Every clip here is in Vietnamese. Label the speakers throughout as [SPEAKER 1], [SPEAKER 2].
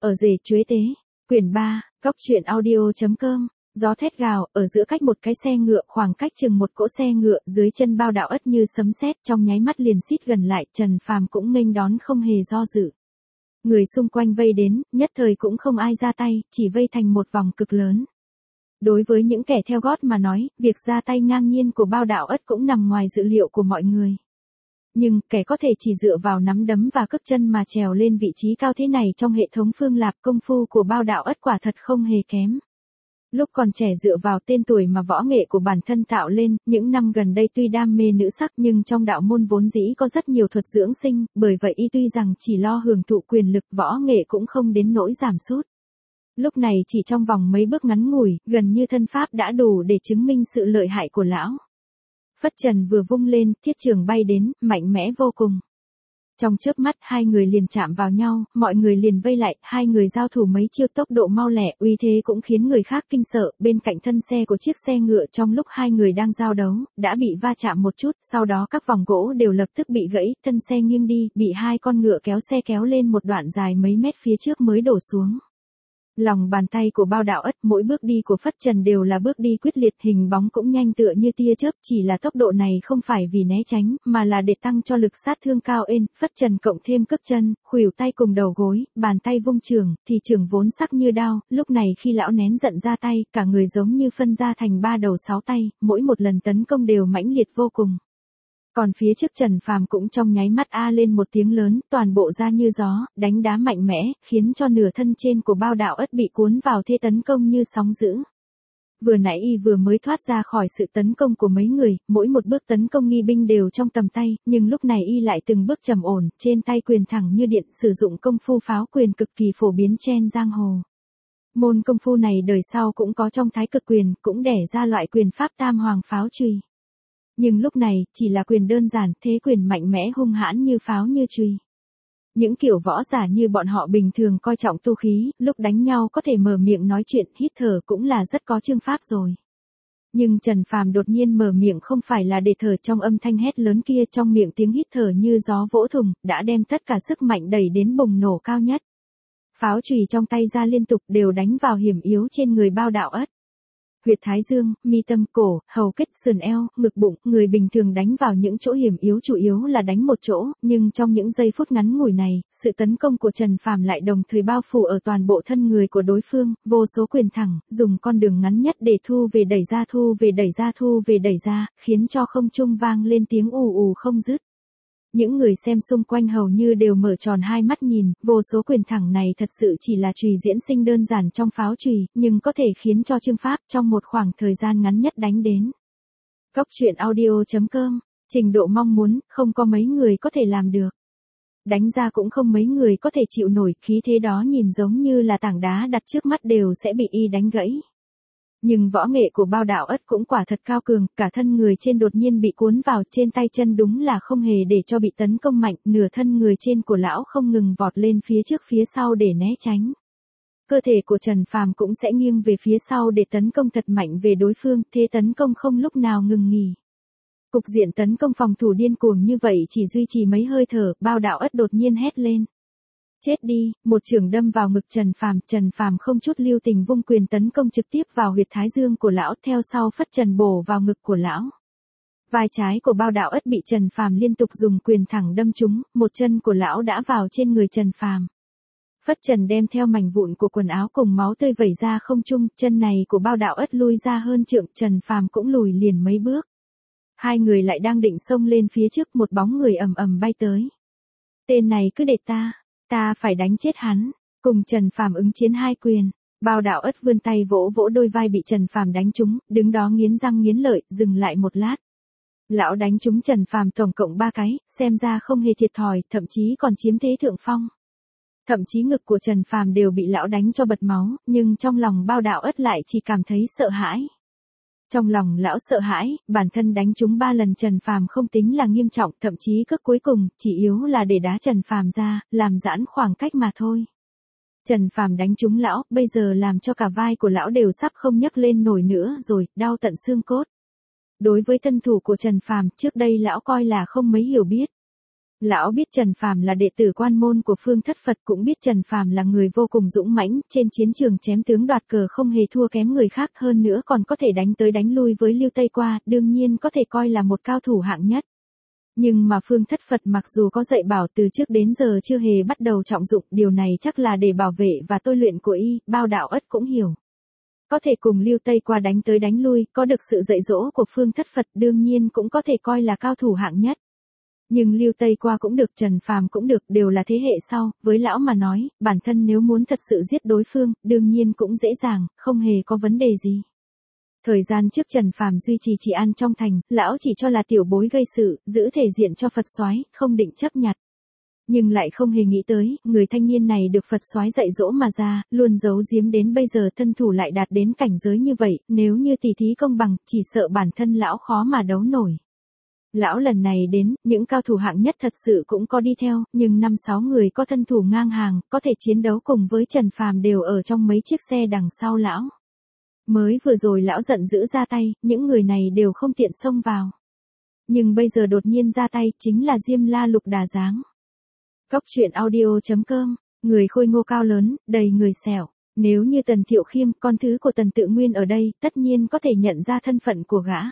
[SPEAKER 1] Ở rể chuế tế. Quyển 3, Cóc truyện audio.com. Gió thét gào, ở giữa cách một cái xe ngựa, khoảng cách chừng một cỗ xe ngựa, dưới chân Bao Đạo Ất như sấm sét, trong nháy mắt liền xít gần lại, Trần Phàm cũng nghênh đón không hề do dự. Người xung quanh vây đến, nhất thời cũng không ai ra tay, chỉ vây thành một vòng cực lớn. Đối với những kẻ theo gót mà nói, việc ra tay ngang nhiên của Bao Đạo Ất cũng nằm ngoài dự liệu của mọi người. Nhưng, kẻ có thể chỉ dựa vào nắm đấm và cước chân mà trèo lên vị trí cao thế này trong hệ thống phương lạp, công phu của Bao Đạo Ất quả thật không hề kém. Lúc còn trẻ dựa vào tên tuổi mà võ nghệ của bản thân tạo lên, những năm gần đây tuy đam mê nữ sắc nhưng trong đạo môn vốn dĩ có rất nhiều thuật dưỡng sinh, bởi vậy y tuy rằng chỉ lo hưởng thụ quyền lực, võ nghệ cũng không đến nỗi giảm sút. Lúc này chỉ trong vòng mấy bước ngắn ngủi, gần như thân pháp đã đủ để chứng minh sự lợi hại của lão. Phất trần vừa vung lên, thiết trường bay đến, mạnh mẽ vô cùng. Trong chớp mắt hai người liền chạm vào nhau, mọi người liền vây lại, hai người giao thủ mấy chiêu, tốc độ mau lẹ, uy thế cũng khiến người khác kinh sợ. Bên cạnh thân xe của chiếc xe ngựa trong lúc hai người đang giao đấu, đã bị va chạm một chút, sau đó các vòng gỗ đều lập tức bị gãy, thân xe nghiêng đi, bị hai con ngựa kéo xe kéo lên một đoạn dài mấy mét phía trước mới đổ xuống. Lòng bàn tay của Bao Đạo Ất, mỗi bước đi của Phất Trần đều là bước đi quyết liệt, hình bóng cũng nhanh tựa như tia chớp, chỉ là tốc độ này không phải vì né tránh, mà là để tăng cho lực sát thương cao ên. Phất Trần cộng thêm cước chân, khuỷu tay cùng đầu gối, bàn tay vung trường, thì trường vốn sắc như đao, lúc này khi lão nén giận ra tay, cả người giống như phân ra thành ba đầu sáu tay, mỗi một lần tấn công đều mãnh liệt vô cùng. Còn phía trước Trần Phàm cũng trong nháy mắt a lên một tiếng lớn, toàn bộ ra như gió, đánh đá mạnh mẽ, khiến cho nửa thân trên của Bao Đạo Ất bị cuốn vào thế tấn công như sóng dữ. Vừa nãy y vừa mới thoát ra khỏi sự tấn công của mấy người, mỗi một bước tấn công nghi binh đều trong tầm tay, nhưng lúc này y lại từng bước trầm ổn, trên tay quyền thẳng như điện, sử dụng công phu pháo quyền cực kỳ phổ biến trên giang hồ. Môn công phu này đời sau cũng có trong Thái Cực quyền, cũng đẻ ra loại quyền pháp Tam Hoàng pháo chùy. Nhưng lúc này, chỉ là quyền đơn giản, thế quyền mạnh mẽ hung hãn như pháo như chùy. Những kiểu võ giả như bọn họ bình thường coi trọng tu khí, lúc đánh nhau có thể mở miệng nói chuyện, hít thở cũng là rất có chương pháp rồi. Nhưng Trần Phàm đột nhiên mở miệng không phải là để thở, trong âm thanh hét lớn kia, trong miệng tiếng hít thở như gió vỗ thùng, đã đem tất cả sức mạnh đẩy đến bùng nổ cao nhất. Pháo chùy trong tay ra liên tục đều đánh vào hiểm yếu trên người Bao Đạo Ất. Huyệt thái dương, mi tâm, cổ, hầu kết, sườn eo, ngực bụng, người bình thường đánh vào những chỗ hiểm yếu chủ yếu là đánh một chỗ, nhưng trong những giây phút ngắn ngủi này, sự tấn công của Trần Phàm lại đồng thời bao phủ ở toàn bộ thân người của đối phương, vô số quyền thẳng, dùng con đường ngắn nhất để thu về đẩy ra, thu về đẩy ra, thu về đẩy ra, khiến cho không trung vang lên tiếng ù ù không dứt. Những người xem xung quanh hầu như đều mở tròn hai mắt nhìn, vô số quyền thẳng này thật sự chỉ là chùy diễn sinh đơn giản trong pháo chùy, nhưng có thể khiến cho chương pháp trong một khoảng thời gian ngắn nhất đánh đến. Cóc truyện audio.com, trình độ mong muốn, không có mấy người có thể làm được. Đánh ra cũng không mấy người có thể chịu nổi, khí thế đó nhìn giống như là tảng đá đặt trước mắt đều sẽ bị y đánh gãy. Nhưng võ nghệ của Bao Đạo Ất cũng quả thật cao cường, cả thân người trên đột nhiên bị cuốn vào, trên tay chân đúng là không hề để cho bị tấn công mạnh, nửa thân người trên của lão không ngừng vọt lên phía trước phía sau để né tránh. Cơ thể của Trần Phàm cũng sẽ nghiêng về phía sau để tấn công thật mạnh về đối phương, thế tấn công không lúc nào ngừng nghỉ. Cục diện tấn công phòng thủ điên cuồng như vậy chỉ duy trì mấy hơi thở, Bao Đạo Ất đột nhiên hét lên. Chết đi, một chưởng đâm vào ngực Trần Phàm không chút lưu tình vung quyền tấn công trực tiếp vào huyệt thái dương của lão, theo sau Phất Trần bổ vào ngực của lão. Vai trái của Bao Đạo Ất bị Trần Phàm liên tục dùng quyền thẳng đâm trúng, một chân của lão đã vào trên người Trần Phàm. Phất Trần đem theo mảnh vụn của quần áo cùng máu tươi vẩy ra không trung, chân này của Bao Đạo Ất lui ra hơn trượng, Trần Phàm cũng lùi liền mấy bước. Hai người lại đang định xông lên phía trước, một bóng người ầm ầm bay tới. Tên này cứ để ta phải đánh chết hắn. Cùng Trần Phàm ứng chiến hai quyền, Bao Đạo Ất vươn tay vỗ vỗ đôi vai bị Trần Phàm đánh trúng, đứng đó nghiến răng nghiến lợi, dừng lại một lát. Lão đánh trúng Trần Phàm tổng cộng 3 cái, xem ra không hề thiệt thòi, thậm chí còn chiếm thế thượng phong. Thậm chí ngực của Trần Phàm đều bị lão đánh cho bật máu, nhưng trong lòng Bao Đạo Ất lại chỉ cảm thấy sợ hãi. Trong lòng lão sợ hãi, bản thân đánh trúng 3 lần Trần Phàm không tính là nghiêm trọng, thậm chí cước cuối cùng chỉ yếu là để đá Trần Phàm ra, làm giãn khoảng cách mà thôi. Trần Phàm đánh trúng lão, bây giờ làm cho cả vai của lão đều sắp không nhấc lên nổi nữa rồi, đau tận xương cốt. Đối với thân thủ của Trần Phàm, trước đây lão coi là không mấy hiểu biết. Lão biết Trần Phàm là đệ tử quan môn của Phương Thất Phật, cũng biết Trần Phàm là người vô cùng dũng mãnh, trên chiến trường chém tướng đoạt cờ không hề thua kém người khác, hơn nữa còn có thể đánh tới đánh lui với Lưu Tây Qua, đương nhiên có thể coi là một cao thủ hạng nhất. Nhưng mà Phương Thất Phật mặc dù có dạy bảo từ trước đến giờ chưa hề bắt đầu trọng dụng, điều này chắc là để bảo vệ và tôi luyện của y, Bao Đạo Ất cũng hiểu. Có thể cùng Lưu Tây Qua đánh tới đánh lui, có được sự dạy dỗ của Phương Thất Phật đương nhiên cũng có thể coi là cao thủ hạng nhất. Nhưng Lưu Tây Qua cũng được, Trần Phàm cũng được, đều là thế hệ sau, với lão mà nói, bản thân nếu muốn thật sự giết đối phương, đương nhiên cũng dễ dàng, không hề có vấn đề gì. Thời gian trước Trần Phàm duy trì trị an trong thành, lão chỉ cho là tiểu bối gây sự, giữ thể diện cho Phật soái, không định chấp nhặt. Nhưng lại không hề nghĩ tới, người thanh niên này được Phật soái dạy dỗ mà ra, luôn giấu giếm đến bây giờ thân thủ lại đạt đến cảnh giới như vậy, nếu như tỉ thí công bằng, chỉ sợ bản thân lão khó mà đấu nổi. Lão lần này đến, những cao thủ hạng nhất thật sự cũng có đi theo, nhưng 5-6 người có thân thủ ngang hàng, có thể chiến đấu cùng với Trần Phàm đều ở trong mấy chiếc xe đằng sau lão. Mới vừa rồi lão giận dữ ra tay, những người này đều không tiện xông vào. Nhưng bây giờ đột nhiên ra tay, chính là Diêm La Lục Đà dáng. Cóc truyện audio.com, người khôi ngô cao lớn, đầy người sẹo. Nếu như Tần Thiệu Khiêm, con thứ của Tần Tự Nguyên ở đây, tất nhiên có thể nhận ra thân phận của gã.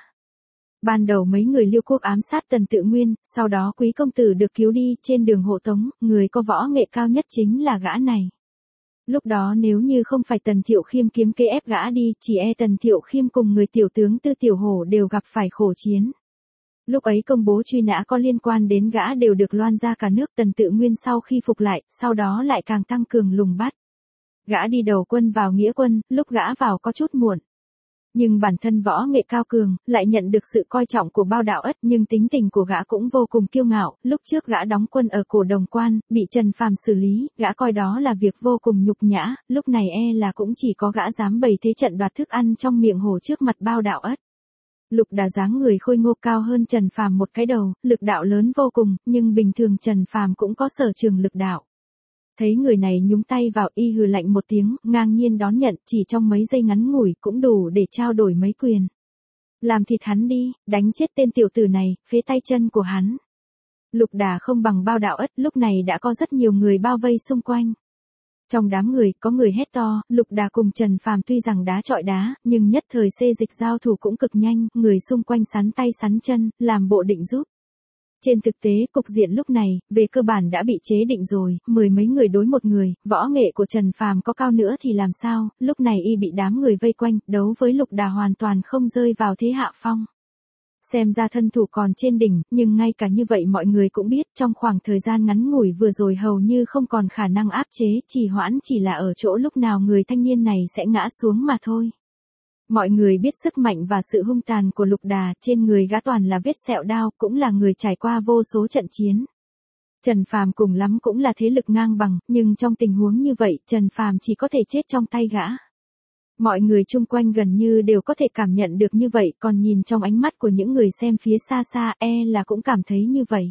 [SPEAKER 1] Ban đầu mấy người Liêu Quốc ám sát Tần Tự Nguyên, sau đó Quý công tử được cứu đi, trên đường hộ tống, người có võ nghệ cao nhất chính là gã này. Lúc đó nếu như không phải Tần Thiệu Khiêm kiếm kế ép gã đi, chỉ e Tần Thiệu Khiêm cùng người tiểu tướng Tư Tiểu Hổ đều gặp phải khổ chiến. Lúc ấy công bố truy nã có liên quan đến gã đều được loan ra cả nước. Tần Tự Nguyên sau khi phục lại, sau đó lại càng tăng cường lùng bắt. Gã đi đầu quân vào nghĩa quân, lúc gã vào có chút muộn. Nhưng bản thân võ nghệ cao cường, lại nhận được sự coi trọng của Bao Đạo Ất, nhưng tính tình của gã cũng vô cùng kiêu ngạo. Lúc trước gã đóng quân ở Cổ Đồng Quan, bị Trần Phàm xử lý, gã coi đó là việc vô cùng nhục nhã, lúc này e là cũng chỉ có gã dám bày thế trận đoạt thức ăn trong miệng hổ trước mặt Bao Đạo Ất. Lục Đà dáng người khôi ngô cao hơn Trần Phàm một cái đầu, lực đạo lớn vô cùng, nhưng bình thường Trần Phàm cũng có sở trường lực đạo. Thấy người này nhúng tay vào, y hừ lạnh một tiếng, ngang nhiên đón nhận, chỉ trong mấy giây ngắn ngủi cũng đủ để trao đổi mấy quyền. Làm thịt hắn đi, đánh chết tên tiểu tử này, phế tay chân của hắn. Lục Đà không bằng Bao Đạo Ất, lúc này đã có rất nhiều người bao vây xung quanh. Trong đám người, có người hét to, Lục Đà cùng Trần Phàm tuy rằng đá chọi đá, nhưng nhất thời xê dịch giao thủ cũng cực nhanh, người xung quanh sắn tay sắn chân, làm bộ định giúp. Trên thực tế, cục diện lúc này, về cơ bản đã bị chế định rồi, 10 mấy người đối một người, võ nghệ của Trần Phàm có cao nữa thì làm sao, lúc này y bị đám người vây quanh, đấu với Lục Đà hoàn toàn không rơi vào thế hạ phong. Xem ra thân thủ còn trên đỉnh, nhưng ngay cả như vậy mọi người cũng biết, trong khoảng thời gian ngắn ngủi vừa rồi hầu như không còn khả năng áp chế, trì hoãn chỉ là ở chỗ lúc nào người thanh niên này sẽ ngã xuống mà thôi. Mọi người biết sức mạnh và sự hung tàn của Lục Đà, trên người gã toàn là vết sẹo đao, cũng là người trải qua vô số trận chiến. Trần Phàm cùng lắm cũng là thế lực ngang bằng, nhưng trong tình huống như vậy, Trần Phàm chỉ có thể chết trong tay gã. Mọi người chung quanh gần như đều có thể cảm nhận được như vậy, còn nhìn trong ánh mắt của những người xem phía xa xa, e là cũng cảm thấy như vậy.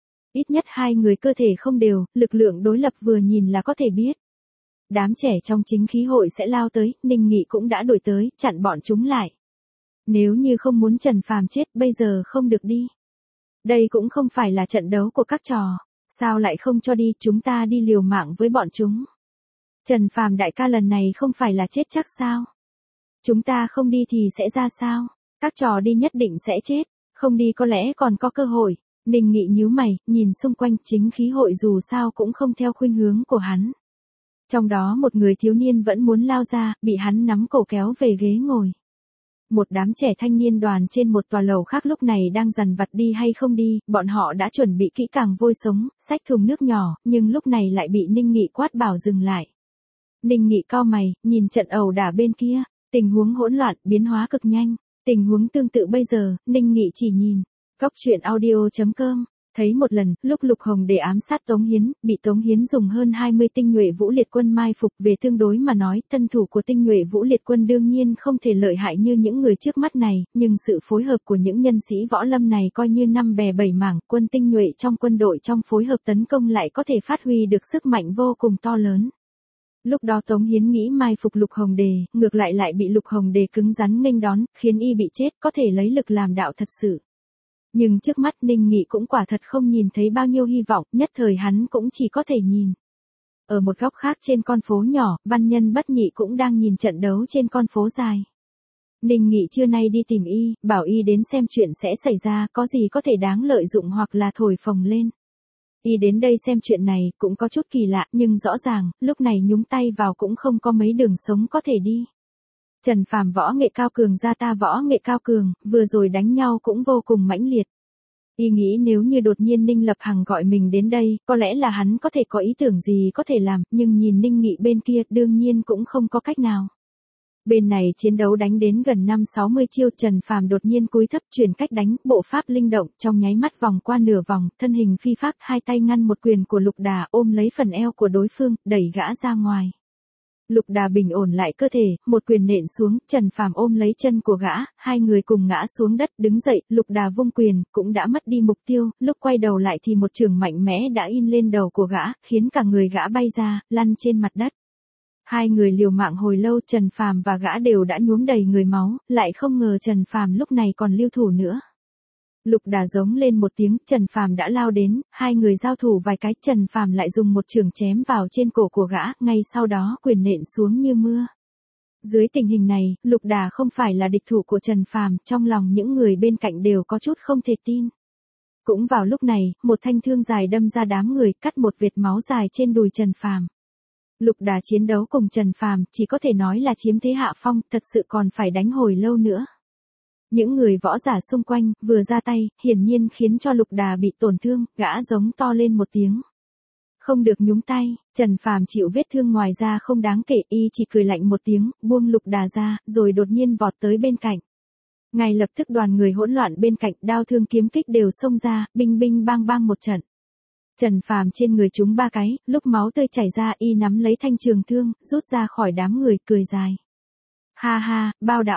[SPEAKER 1] Ít nhất hai người cơ thể không đều, lực lượng đối lập vừa nhìn là có thể biết. Đám trẻ trong chính khí hội sẽ lao tới, Ninh Nghị cũng đã đuổi tới, chặn bọn chúng lại. Nếu như không muốn Trần Phàm chết, bây giờ không được đi. Đây cũng không phải là trận đấu của các trò, sao lại không cho đi, chúng ta đi liều mạng với bọn chúng. Trần Phàm đại ca lần này không phải là chết chắc sao? Chúng ta không đi thì sẽ ra sao? Các trò đi nhất định sẽ chết, không đi có lẽ còn có cơ hội. Ninh Nghị nhíu mày, nhìn xung quanh, chính khí hội dù sao cũng không theo khuynh hướng của hắn. Trong đó một người thiếu niên vẫn muốn lao ra, bị hắn nắm cổ kéo về ghế ngồi. Một đám trẻ thanh niên đoàn trên một tòa lầu khác lúc này đang dằn vặt đi hay không đi, bọn họ đã chuẩn bị kỹ càng vôi sống, xách thùng nước nhỏ, nhưng lúc này lại bị Ninh Nghị quát bảo dừng lại. Ninh Nghị cau mày, nhìn trận ẩu đả bên kia, tình huống hỗn loạn, biến hóa cực nhanh, tình huống tương tự bây giờ, Ninh Nghị chỉ nhìn. Cóc truyện audio.com, thấy một lần, lúc Lục Hồng để ám sát Tống Hiến, bị Tống Hiến dùng hơn 20 tinh nhuệ vũ liệt quân mai phục, về tương đối mà nói, thân thủ của tinh nhuệ vũ liệt quân đương nhiên không thể lợi hại như những người trước mắt này, nhưng sự phối hợp của những nhân sĩ võ lâm này coi như năm bè bảy mảng, quân tinh nhuệ trong quân đội trong phối hợp tấn công lại có thể phát huy được sức mạnh vô cùng to lớn. Lúc đó Tống Hiến nghĩ mai phục Lục Hồng Đề, ngược lại bị Lục Hồng Đề cứng rắn nghênh đón, khiến y bị chết, có thể lấy lực làm đạo thật sự. Nhưng trước mắt Ninh Nghị cũng quả thật không nhìn thấy bao nhiêu hy vọng, nhất thời hắn cũng chỉ có thể nhìn. Ở một góc khác trên con phố nhỏ, văn nhân Bất Nhị cũng đang nhìn trận đấu trên con phố dài. Ninh Nghị trưa nay đi tìm y, bảo y đến xem chuyện sẽ xảy ra, có gì có thể đáng lợi dụng hoặc là thổi phồng lên. Y đến đây xem chuyện này cũng có chút kỳ lạ, nhưng rõ ràng, lúc này nhúng tay vào cũng không có mấy đường sống có thể đi. Trần Phàm võ nghệ cao cường ra ta võ nghệ cao cường, vừa rồi đánh nhau cũng vô cùng mãnh liệt. Y nghĩ nếu như đột nhiên Ninh Lập Hằng gọi mình đến đây, có lẽ là hắn có thể có ý tưởng gì có thể làm, nhưng nhìn Ninh Nghị bên kia đương nhiên cũng không có cách nào. Bên này chiến đấu đánh đến gần 50-60 chiêu, Trần Phàm đột nhiên cúi thấp chuyển cách đánh, bộ pháp linh động, trong nháy mắt vòng qua nửa vòng, thân hình phi phác, hai tay ngăn một quyền của Lục Đà, ôm lấy phần eo của đối phương, đẩy gã ra ngoài. Lục Đà bình ổn lại cơ thể, một quyền nện xuống, Trần Phàm ôm lấy chân của gã, hai người cùng ngã xuống đất, đứng dậy, Lục Đà vung quyền, cũng đã mất đi mục tiêu, lúc quay đầu lại thì một chưởng mạnh mẽ đã in lên đầu của gã, khiến cả người gã bay ra, lăn trên mặt đất. Hai người liều mạng hồi lâu, Trần Phàm và gã đều đã nhuốm đầy người máu, lại không ngờ Trần Phàm lúc này còn lưu thủ nữa. Lục Đà giống lên một tiếng, Trần Phàm đã lao đến, hai người giao thủ vài cái, Trần Phàm lại dùng một chưởng chém vào trên cổ của gã, ngay sau đó quyền nện xuống như mưa. Dưới tình hình này, Lục Đà không phải là địch thủ của Trần Phàm, trong lòng những người bên cạnh đều có chút không thể tin. Cũng vào lúc này, một thanh thương dài đâm ra đám người, cắt một vệt máu dài trên đùi Trần Phàm. Lục Đà chiến đấu cùng Trần Phàm chỉ có thể nói là chiếm thế hạ phong, thật sự còn phải đánh hồi lâu nữa. Những người võ giả xung quanh vừa ra tay, hiển nhiên khiến cho Lục Đà bị tổn thương, gã giống to lên một tiếng. Không được nhúng tay, Trần Phàm chịu vết thương ngoài ra không đáng kể, y chỉ cười lạnh một tiếng, buông Lục Đà ra, rồi đột nhiên vọt tới bên cạnh. Ngay lập tức đoàn người hỗn loạn bên cạnh, đao thương kiếm kích đều xông ra, binh binh bang bang một trận. Trần Phàm trên người chúng ba cái, lúc máu tươi chảy ra y nắm lấy thanh trường thương, rút ra khỏi đám người, cười dài. Ha ha,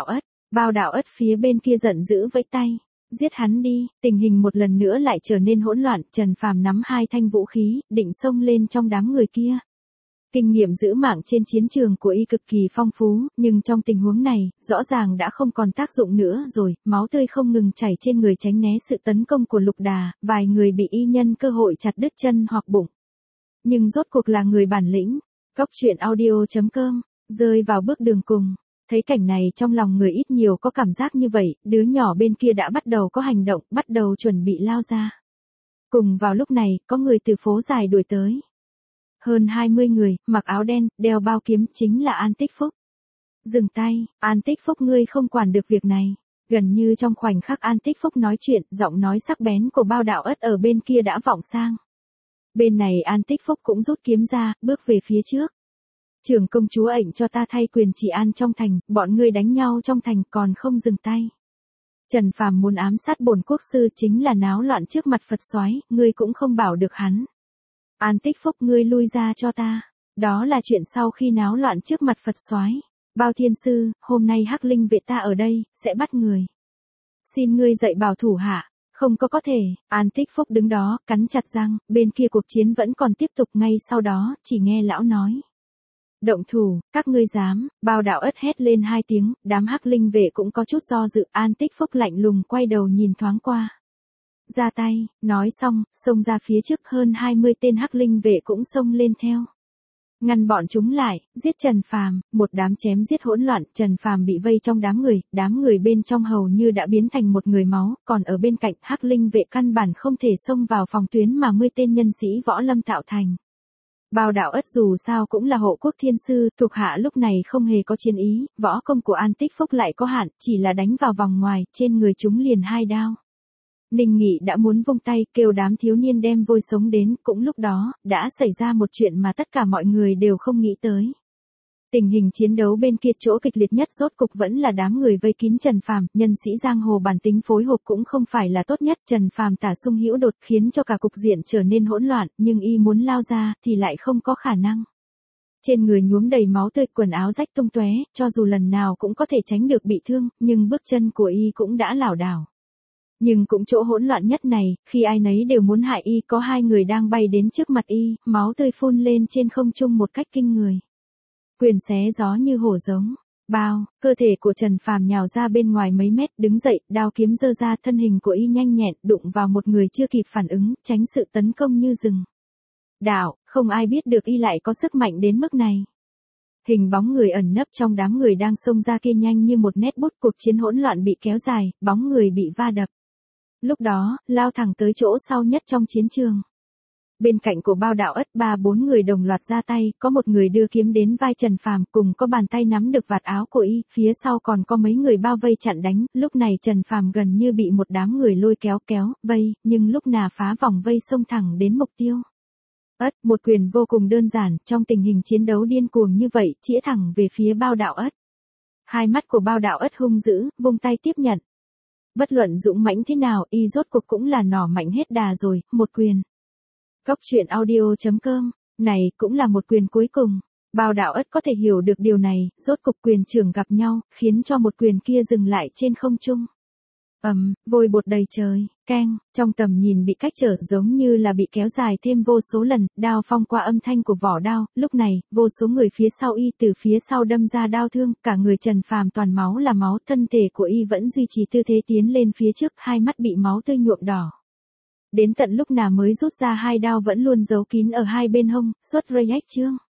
[SPEAKER 1] Bao Đạo Ất phía bên kia giận dữ vẫy tay. Giết hắn đi, tình hình một lần nữa lại trở nên hỗn loạn, Trần Phàm nắm hai thanh vũ khí, định xông lên trong đám người kia. Kinh nghiệm giữ mạng trên chiến trường của y cực kỳ phong phú, nhưng trong tình huống này, rõ ràng đã không còn tác dụng nữa rồi, máu tươi không ngừng chảy trên người tránh né sự tấn công của Lục Đà, vài người bị y nhân cơ hội chặt đứt chân hoặc bụng. Nhưng rốt cuộc là người bản lĩnh. Góc truyện audio.com, rơi vào bước đường cùng. Thấy cảnh này trong lòng người ít nhiều có cảm giác như vậy, đứa nhỏ bên kia đã bắt đầu có hành động, bắt đầu chuẩn bị lao ra. Cùng vào lúc này, có người từ phố dài đuổi tới. Hơn 20 người, mặc áo đen, đeo bao kiếm, chính là An Tích Phúc. Dừng tay, An Tích Phúc ngươi không quản được việc này. Gần như trong khoảnh khắc An Tích Phúc nói chuyện, giọng nói sắc bén của Bao Đạo Ất ở bên kia đã vọng sang. Bên này An Tích Phúc cũng rút kiếm ra, bước về phía trước. Trưởng công chúa ệnh cho ta thay quyền trị an trong thành, bọn ngươi đánh nhau trong thành còn không dừng tay. Trần Phàm muốn ám sát bổn quốc sư chính là náo loạn trước mặt Phật soái, ngươi cũng không bảo được hắn. An Tích Phúc ngươi lui ra cho ta. Đó là chuyện sau khi náo loạn trước mặt Phật soái. Bao thiên sư, hôm nay Hắc Linh vệ ta ở đây, sẽ bắt người. Xin ngươi dạy bảo thủ hạ. Không có thể, An Tích Phúc đứng đó, cắn chặt răng, bên kia cuộc chiến vẫn còn tiếp tục, ngay sau đó, chỉ nghe lão nói. Động thủ, các ngươi dám, Bao Đạo Ất hét lên hai tiếng, đám Hắc Linh vệ cũng có chút do dự, An Tích Phúc lạnh lùng quay đầu nhìn thoáng qua. Ra tay, nói xong, xông ra phía trước, hơn 20 tên Hắc Linh vệ cũng xông lên theo. Ngăn bọn chúng lại, giết Trần Phàm, một đám chém giết hỗn loạn, Trần Phàm bị vây trong đám người bên trong hầu như đã biến thành một người máu, còn ở bên cạnh Hắc Linh vệ căn bản không thể xông vào phòng tuyến mà 10 tên nhân sĩ võ lâm tạo thành. Bao Đạo Ất dù sao cũng là hộ quốc thiên sư, thuộc hạ lúc này không hề có chiến ý, võ công của An Tích Phúc lại có hạn, chỉ là đánh vào vòng ngoài, trên người chúng liền 2 đao. Ninh Nghị đã muốn vung tay kêu đám thiếu niên đem vôi sống đến, cũng lúc đó, đã xảy ra một chuyện mà tất cả mọi người đều không nghĩ tới. Tình hình chiến đấu bên kia chỗ kịch liệt nhất rốt cục vẫn là đám người vây kín Trần Phàm, nhân sĩ giang hồ bản tính phối hợp cũng không phải là tốt nhất, Trần Phàm tả sung hữu đột khiến cho cả cục diện trở nên hỗn loạn, nhưng y muốn lao ra thì lại không có khả năng. Trên người nhuốm đầy máu tươi, quần áo rách tung tóe, cho dù lần nào cũng có thể tránh được bị thương, nhưng bước chân của y cũng đã lảo đảo. Nhưng cũng chỗ hỗn loạn nhất này, khi ai nấy đều muốn hại y, có 2 người đang bay đến trước mặt y, máu tươi phun lên trên không trung một cách kinh người. Quyền xé gió như hổ giống. Bao, cơ thể của Trần Phàm nhào ra bên ngoài mấy mét, đứng dậy, đao kiếm giơ ra, thân hình của y nhanh nhẹn, đụng vào một người chưa kịp phản ứng, tránh sự tấn công như rừng. Đạo, không ai biết được y lại có sức mạnh đến mức này. Hình bóng người ẩn nấp trong đám người đang xông ra kia nhanh như một nét bút, cuộc chiến hỗn loạn bị kéo dài, bóng người bị va đập. Lúc đó, lao thẳng tới chỗ sau nhất trong chiến trường. Bên cạnh của Bao Đạo Ất 3-4 người đồng loạt ra tay, có một người đưa kiếm đến vai Trần Phàm, cùng có bàn tay nắm được vạt áo của y, phía sau còn có mấy người bao vây chặn đánh, lúc này Trần Phàm gần như bị một đám người lôi kéo, vây, nhưng lúc nào phá vòng vây xông thẳng đến mục tiêu. Ất, một quyền vô cùng đơn giản, trong tình hình chiến đấu điên cuồng như vậy, chĩa thẳng về phía Bao Đạo Ất. Hai mắt của Bao Đạo Ất hung dữ, vung tay tiếp nhận. Bất luận dũng mãnh thế nào, y rốt cuộc cũng là nỏ mạnh hết đà rồi, một quyền. Cốc truyện audio.com, này cũng là một quyền cuối cùng. Bao Đạo Ất có thể hiểu được điều này, rốt cục quyền trưởng gặp nhau, khiến cho một quyền kia dừng lại trên không trung. Vôi bột đầy trời, keng, trong tầm nhìn bị cách trở giống như là bị kéo dài thêm vô số lần, đao phong qua âm thanh của vỏ đao, lúc này, vô số người phía sau y từ phía sau đâm ra đao thương, cả người Trần Phàm toàn máu là máu, thân thể của y vẫn duy trì tư thế tiến lên phía trước, hai mắt bị máu tươi nhuộm đỏ. Đến tận lúc nào mới rút ra hai đao vẫn luôn giấu kín ở hai bên hông, xuất ray chương.